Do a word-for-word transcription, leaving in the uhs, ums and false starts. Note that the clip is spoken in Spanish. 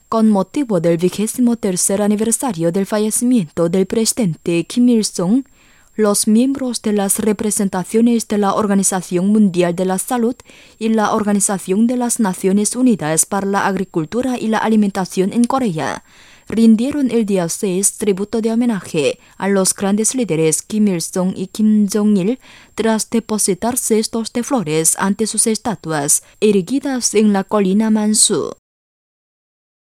Con motivo del vigésimo tercer aniversario del fallecimiento del presidente Kim Il-sung, los miembros de las representaciones de la Organización Mundial de la Salud y la Organización de las Naciones Unidas para la Agricultura y la Alimentación en Corea rindieron el día seis tributo de homenaje a los grandes líderes Kim Il-sung y Kim Jong-il tras depositar cestos de flores ante sus estatuas erigidas en la colina Mansu.